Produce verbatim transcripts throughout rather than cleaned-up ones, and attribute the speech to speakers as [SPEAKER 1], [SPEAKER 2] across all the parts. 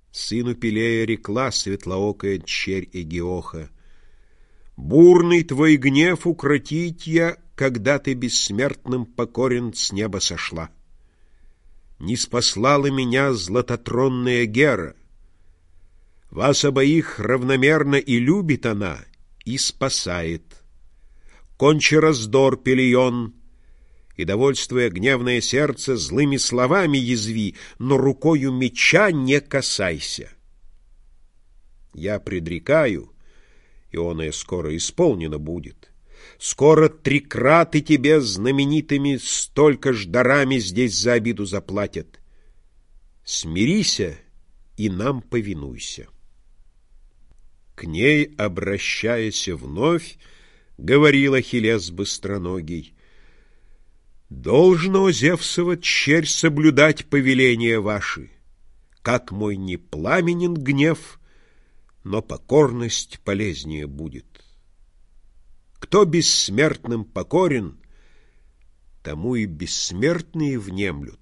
[SPEAKER 1] Сыну Пелея рекла светлоокая черь Эгиоха: «Бурный твой гнев укротить я, когда ты бессмертным покорен с неба сошла. Не спаслала меня златотронная Гера. Вас обоих равномерно и любит она, и спасает. Кончи раздор, Пелион, и, довольствуя гневное сердце, злыми словами язви, но рукою меча не касайся. Я предрекаю, и оное скоро исполнено будет. Скоро трикраты тебе знаменитыми столько ж дарами здесь за обиду заплатят. Смирися и нам повинуйся». К ней, обращаясь вновь, говорил Ахиллес быстроногий: «Должно, Зевсова черь, соблюдать повеления ваши. Как мой не пламенен гнев, но покорность полезнее будет. Кто бессмертным покорен, тому и бессмертные внемлют».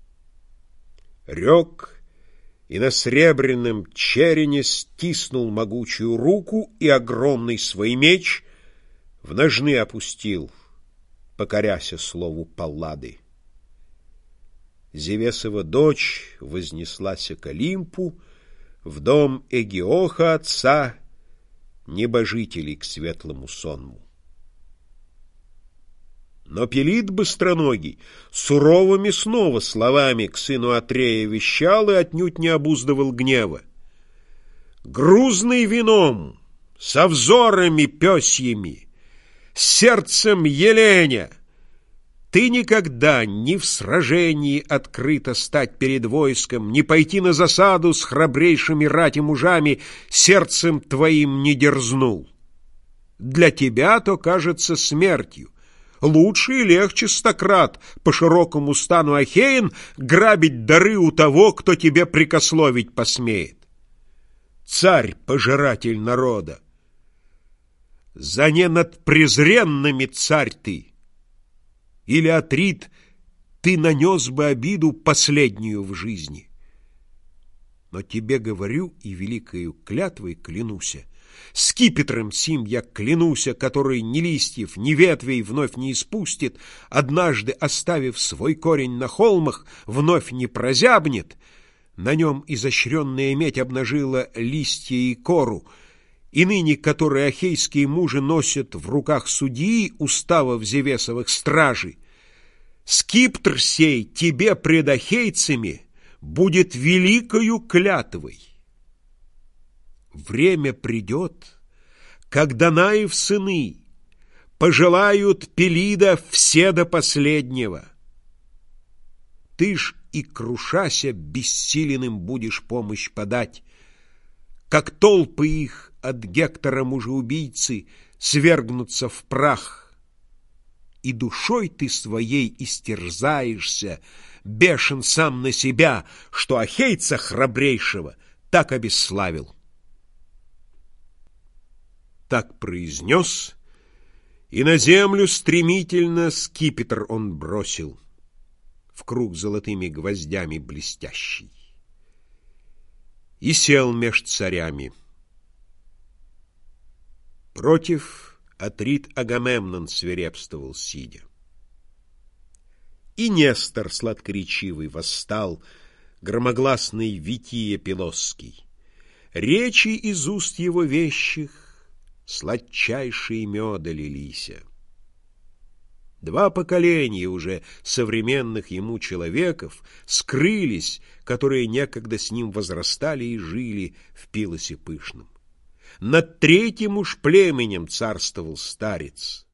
[SPEAKER 1] Рек, и на сребряном черене стиснул могучую руку и огромный свой меч в ножны опустил, покоряся слову Паллады. Зевесова дочь вознеслась к Олимпу, в дом Эгиоха отца, небожителей к светлому сонму. Но Пелид быстроногий суровыми снова словами к сыну Атрея вещал и отнюдь не обуздывал гнева: «Грузный вином, со взорами пёсьими, с сердцем еленя, ты никогда ни в сражении открыто стать перед войском, ни пойти на засаду с храбрейшими рати мужами сердцем твоим не дерзнул. Для тебя то кажется смертью. Лучше и легче стократ по широкому стану Ахеин грабить дары у того, кто тебе прикословить посмеет. Царь, пожиратель народа, за не над презренными царь ты. Или, Атрит, ты нанес бы обиду последнюю в жизни. Но тебе говорю и великою клятвой клянуся, скипетром сим я клянуся, который ни листьев, ни ветвей вновь не испустит, однажды оставив свой корень на холмах, вновь не прозябнет, на нем изощренная медь обнажила листья и кору, и ныне, которые ахейские мужи носят в руках судьи уставов Зевесовых стражей, скиптр сей тебе пред ахейцами будет великою клятвой. Время придет, когда Данаев сыны пожелают Пелида все до последнего. Ты ж и крушася бессиленным будешь помощь подать, как толпы их от Гектора мужеубийцы свергнутся в прах, и душой ты своей истерзаешься, бешен сам на себя, что ахейца храбрейшего так обесславил». Так произнес, и на землю стремительно скипетр он бросил, в круг золотыми гвоздями блестящий, и сел меж царями. Против Атрит Агамемнон свирепствовал сидя. И Нестор сладкоречивый восстал, громогласный Вития Пелосский. Речи из уст его вещих сладчайшие меда лилися. Два поколения уже современных ему человеков скрылись, которые некогда с ним возрастали и жили в Пилосе пышном. Над третьим уж племенем царствовал старец.